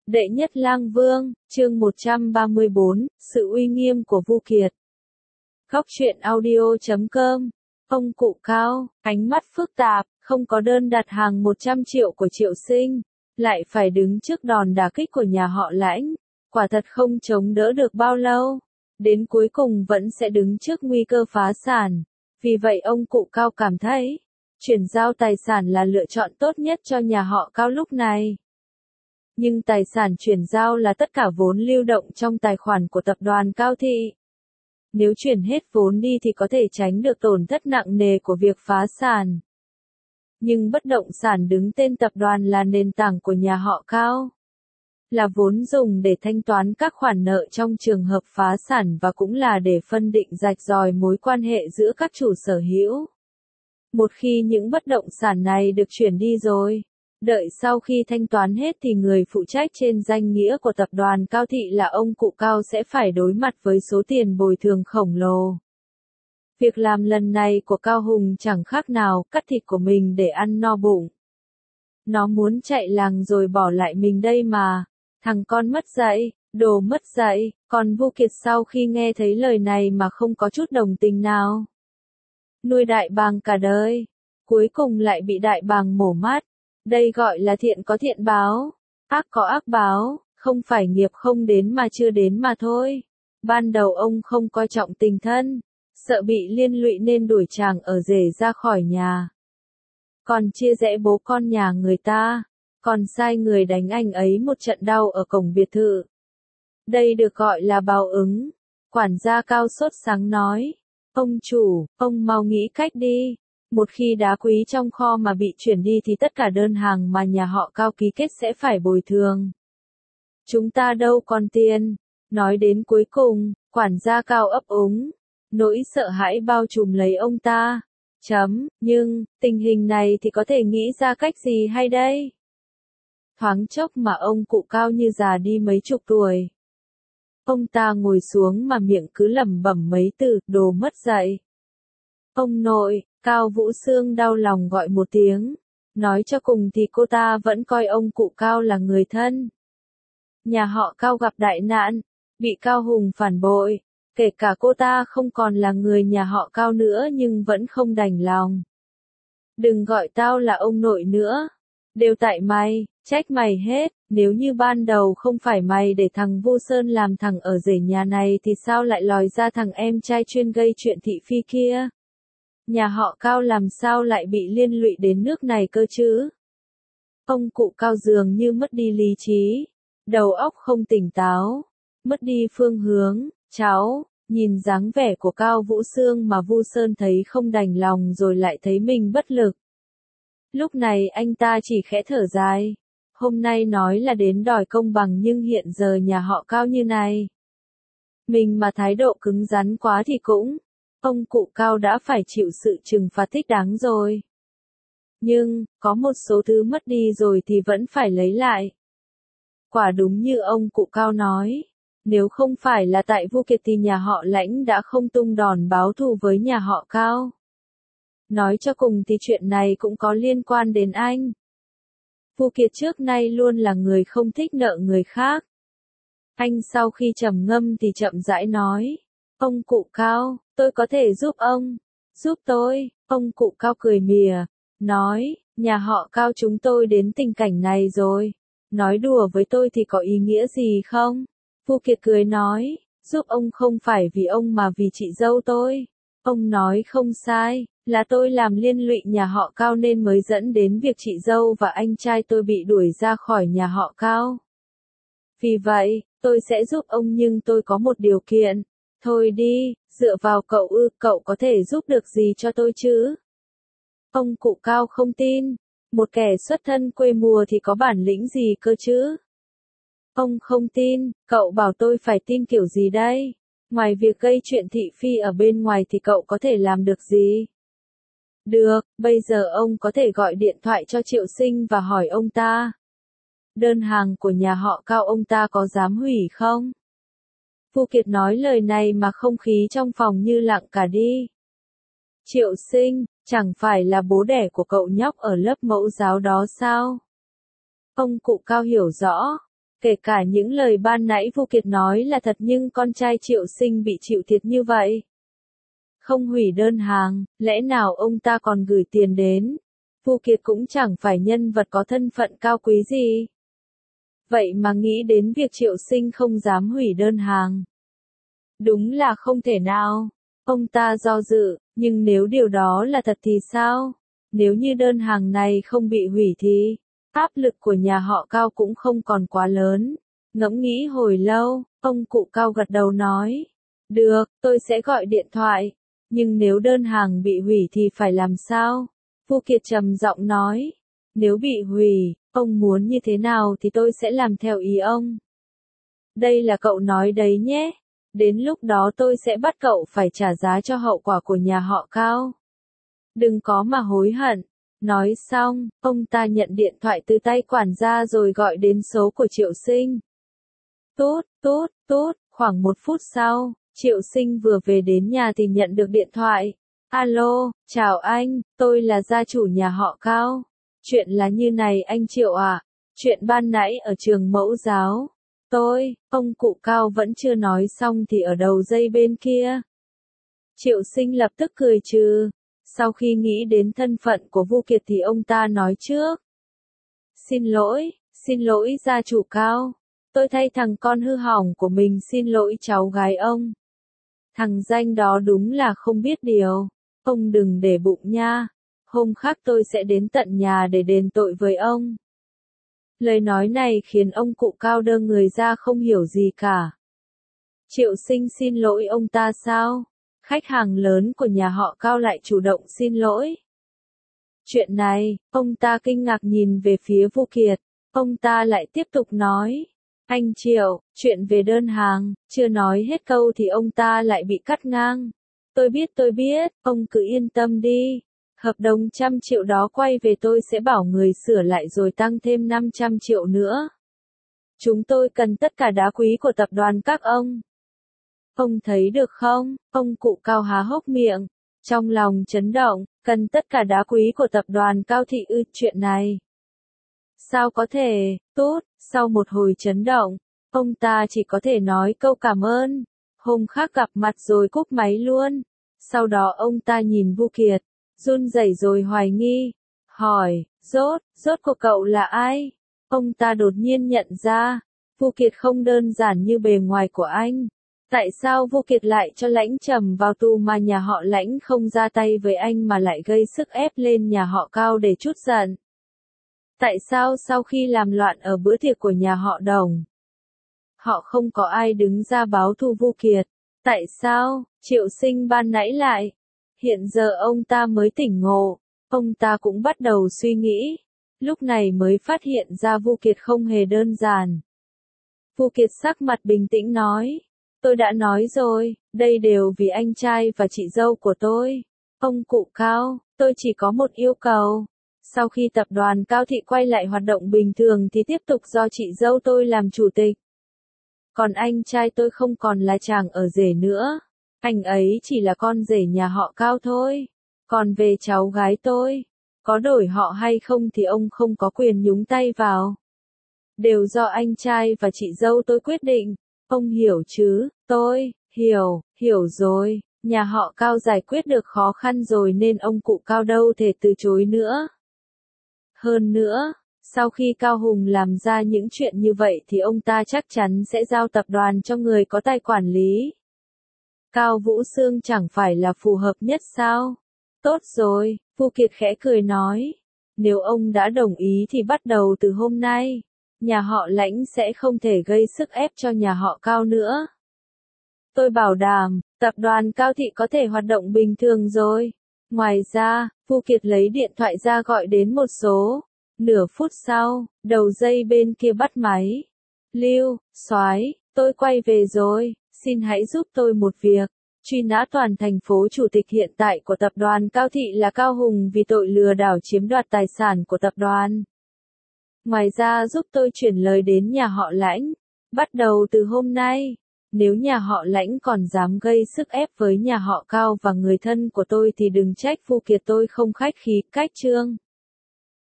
Đệ nhất lang vương, chương 134, sự uy nghiêm của Vu Kiệt. Góc truyện audio.com. Ông cụ Cao, ánh mắt phức tạp, không có đơn đặt hàng 100 triệu của Triệu Sinh, lại phải đứng trước đòn đả kích của nhà họ Lãnh, quả thật không chống đỡ được bao lâu, đến cuối cùng vẫn sẽ đứng trước nguy cơ phá sản. Vì vậy ông cụ Cao cảm thấy, chuyển giao tài sản là lựa chọn tốt nhất cho nhà họ Cao lúc này. Nhưng tài sản chuyển giao là tất cả vốn lưu động trong tài khoản của tập đoàn Cao Thị. Nếu chuyển hết vốn đi thì có thể tránh được tổn thất nặng nề của việc phá sản. Nhưng bất động sản đứng tên tập đoàn là nền tảng của nhà họ Cao. Là vốn dùng để thanh toán các khoản nợ trong trường hợp phá sản và cũng là để phân định rạch ròi mối quan hệ giữa các chủ sở hữu. Một khi những bất động sản này được chuyển đi rồi, đợi sau khi thanh toán hết thì người phụ trách trên danh nghĩa của tập đoàn Cao Thị là ông cụ Cao sẽ phải đối mặt với số tiền bồi thường khổng lồ. Việc làm lần này của Cao Hùng chẳng khác nào cắt thịt của mình để ăn no bụng. Nó muốn chạy làng rồi bỏ lại mình đây mà. Thằng con mất dạy, đồ mất dạy, còn Vu Kiệt sau khi nghe thấy lời này mà không có chút đồng tình nào. Nuôi đại bàng cả đời, cuối cùng lại bị đại bàng mổ mắt. Đây gọi là thiện có thiện báo, ác có ác báo, không phải nghiệp không đến mà chưa đến mà thôi. Ban đầu ông không coi trọng tình thân, sợ bị liên lụy nên đuổi chàng ở rể ra khỏi nhà. Còn chia rẽ bố con nhà người ta, còn sai người đánh anh ấy một trận đau ở cổng biệt thự. Đây được gọi là báo ứng. Quản gia Cao sốt sáng nói, ông chủ, ông mau nghĩ cách đi. Một khi đá quý trong kho mà bị chuyển đi thì tất cả đơn hàng mà nhà họ Cao ký kết sẽ phải bồi thường. Chúng ta đâu còn tiền. Nói đến cuối cùng, quản gia Cao ấp úng. Nỗi sợ hãi bao trùm lấy ông ta. Nhưng, tình hình này thì có thể nghĩ ra cách gì hay đây? Thoáng chốc mà ông cụ Cao như già đi mấy chục tuổi. Ông ta ngồi xuống mà miệng cứ lẩm bẩm mấy từ, đồ mất dạy. Ông nội, Cao Vũ Sương đau lòng gọi một tiếng. Nói cho cùng thì cô ta vẫn coi ông cụ Cao là người thân. Nhà họ Cao gặp đại nạn, bị Cao Hùng phản bội. Kể cả cô ta không còn là người nhà họ Cao nữa nhưng vẫn không đành lòng. Đừng gọi tao là ông nội nữa. Đều tại mày, trách mày hết. Nếu như ban đầu không phải mày để thằng Vu Sơn làm thằng ở rể nhà này thì sao lại lòi ra thằng em trai chuyên gây chuyện thị phi kia? Nhà họ Cao làm sao lại bị liên lụy đến nước này cơ chứ? Ông cụ Cao dường như mất đi lý trí, đầu óc không tỉnh táo, mất đi phương hướng. Cháu, nhìn dáng vẻ của Cao Vũ Sương mà Vu Sơn thấy không đành lòng rồi lại thấy mình bất lực. Lúc này anh ta chỉ khẽ thở dài. Hôm nay nói là đến đòi công bằng nhưng hiện giờ nhà họ Cao như này. Mình mà thái độ cứng rắn quá thì cũng. Ông cụ Cao đã phải chịu sự trừng phạt thích đáng rồi. Nhưng, có một số thứ mất đi rồi thì vẫn phải lấy lại. Quả đúng như ông cụ Cao nói. Nếu không phải là tại Vu Kiệt thì nhà họ Lãnh đã không tung đòn báo thù với nhà họ Cao. Nói cho cùng thì chuyện này cũng có liên quan đến anh. Vu Kiệt trước nay luôn là người không thích nợ người khác. Anh sau khi trầm ngâm thì chậm rãi nói. Ông cụ Cao, tôi có thể giúp ông. Giúp tôi, ông cụ Cao cười mỉa. Nói, nhà họ Cao chúng tôi đến tình cảnh này rồi. Nói đùa với tôi thì có ý nghĩa gì không? Vu Kiệt cười nói, giúp ông không phải vì ông mà vì chị dâu tôi. Ông nói không sai, là tôi làm liên lụy nhà họ Cao nên mới dẫn đến việc chị dâu và anh trai tôi bị đuổi ra khỏi nhà họ Cao. Vì vậy, tôi sẽ giúp ông nhưng tôi có một điều kiện. Thôi đi, dựa vào cậu cậu có thể giúp được gì cho tôi chứ? Ông cụ Cao không tin, một kẻ xuất thân quê mùa thì có bản lĩnh gì cơ chứ? Ông không tin, cậu bảo tôi phải tin kiểu gì đây? Ngoài việc gây chuyện thị phi ở bên ngoài thì cậu có thể làm được gì? Được, bây giờ ông có thể gọi điện thoại cho Triệu Sinh và hỏi ông ta. Đơn hàng của nhà họ Cao ông ta có dám hủy không? Vu Kiệt nói lời này mà không khí trong phòng như lặng cả đi. Triệu Sinh, chẳng phải là bố đẻ của cậu nhóc ở lớp mẫu giáo đó sao? Ông cụ Cao hiểu rõ. Kể cả những lời ban nãy Vu Kiệt nói là thật nhưng con trai Triệu Sinh bị chịu thiệt như vậy. Không hủy đơn hàng, lẽ nào ông ta còn gửi tiền đến? Vu Kiệt cũng chẳng phải nhân vật có thân phận cao quý gì. Vậy mà nghĩ đến việc Triệu Sinh không dám hủy đơn hàng. Đúng là không thể nào. Ông ta do dự, nhưng nếu điều đó là thật thì sao? Nếu như đơn hàng này không bị hủy thì áp lực của nhà họ Cao cũng không còn quá lớn. Ngẫm nghĩ hồi lâu, ông cụ Cao gật đầu nói. Được, tôi sẽ gọi điện thoại. Nhưng nếu đơn hàng bị hủy thì phải làm sao? Vu Kiệt trầm giọng nói. Nếu bị hủy, ông muốn như thế nào thì tôi sẽ làm theo ý ông. Đây là cậu nói đấy nhé. Đến lúc đó tôi sẽ bắt cậu phải trả giá cho hậu quả của nhà họ Cao. Đừng có mà hối hận. Nói xong, ông ta nhận điện thoại từ tay quản gia rồi gọi đến số của Triệu Sinh. Tút, tút, tút, khoảng 1 phút sau, Triệu Sinh vừa về đến nhà thì nhận được điện thoại. Alo, chào anh, tôi là gia chủ nhà họ Cao. Chuyện là như này anh Triệu ạ. Chuyện ban nãy ở trường mẫu giáo. Ông cụ Cao vẫn chưa nói xong thì ở đầu dây bên kia. Triệu Sinh lập tức cười trừ. Sau khi nghĩ đến thân phận của Vu Kiệt thì ông ta nói trước. Xin lỗi gia chủ Cao. Tôi thay thằng con hư hỏng của mình xin lỗi cháu gái ông. Thằng danh đó đúng là không biết điều. Ông đừng để bụng nha. Hôm khác tôi sẽ đến tận nhà để đền tội với ông. Lời nói này khiến ông cụ Cao đơ người ra không hiểu gì cả. Triệu Sinh xin lỗi ông ta sao? Khách hàng lớn của nhà họ Cao lại chủ động xin lỗi. Chuyện này, ông ta kinh ngạc nhìn về phía Vu Kiệt. Ông ta lại tiếp tục nói. Anh Triệu, chuyện về đơn hàng, chưa nói hết câu thì ông ta lại bị cắt ngang. Tôi biết, ông cứ yên tâm đi. Hợp đồng 100 triệu đó quay về tôi sẽ bảo người sửa lại rồi tăng thêm 500 triệu nữa. Chúng tôi cần tất cả đá quý của tập đoàn các ông. Ông thấy được không? Ông cụ Cao há hốc miệng. Trong lòng chấn động, cần tất cả đá quý của tập đoàn Cao thị ư, chuyện này. Sao có thể, tốt, sau một hồi chấn động, ông ta chỉ có thể nói câu cảm ơn. Hôm khác gặp mặt rồi cúp máy luôn. Sau đó ông ta nhìn Vu Kiệt, run rẩy rồi hoài nghi, hỏi, rốt của cậu là ai? Ông ta đột nhiên nhận ra, Vu Kiệt không đơn giản như bề ngoài của anh. Tại sao Vu Kiệt lại cho Lãnh Trầm vào tù mà nhà họ Lãnh không ra tay với anh mà lại gây sức ép lên nhà họ Cao để trút giận? Tại sao sau khi làm loạn ở bữa tiệc của nhà họ Đồng, họ không có ai đứng ra báo thù Vu Kiệt? Tại sao, Triệu Sinh ban nãy lại? Hiện giờ ông ta mới tỉnh ngộ, ông ta cũng bắt đầu suy nghĩ. Lúc này mới phát hiện ra Vu Kiệt không hề đơn giản. Vu Kiệt sắc mặt bình tĩnh nói. Tôi đã nói rồi, đây đều vì anh trai và chị dâu của tôi. Ông cụ Cao, tôi chỉ có một yêu cầu. Sau khi tập đoàn Cao thị quay lại hoạt động bình thường thì tiếp tục do chị dâu tôi làm chủ tịch. Còn anh trai tôi không còn là chàng ở rể nữa. Anh ấy chỉ là con rể nhà họ Cao thôi. Còn về cháu gái tôi, có đổi họ hay không thì ông không có quyền nhúng tay vào. Đều do anh trai và chị dâu tôi quyết định. Ông hiểu chứ? Tôi hiểu rồi. Nhà họ Cao giải quyết được khó khăn rồi nên ông cụ Cao đâu thể từ chối nữa. Hơn nữa, sau khi Cao Hùng làm ra những chuyện như vậy thì ông ta chắc chắn sẽ giao tập đoàn cho người có tài quản lý. Cao Vũ Sương chẳng phải là phù hợp nhất sao? Tốt rồi, Vu Kiệt khẽ cười nói. Nếu ông đã đồng ý thì bắt đầu từ hôm nay, nhà họ Lãnh sẽ không thể gây sức ép cho nhà họ Cao nữa. Tôi bảo đảm, tập đoàn Cao thị có thể hoạt động bình thường rồi. Ngoài ra, Vu Kiệt lấy điện thoại ra gọi đến một số. Nửa phút sau, đầu dây bên kia bắt máy. Lưu, soái, tôi quay về rồi, xin hãy giúp tôi một việc. Truy nã toàn thành phố. Chủ tịch hiện tại của tập đoàn Cao thị là Cao Hùng vì tội lừa đảo chiếm đoạt tài sản của tập đoàn. Ngoài ra giúp tôi chuyển lời đến nhà họ Lãnh. Bắt đầu từ hôm nay, nếu nhà họ Lãnh còn dám gây sức ép với nhà họ Cao và người thân của tôi thì đừng trách Vu Kiệt tôi không khách khí, cách chương.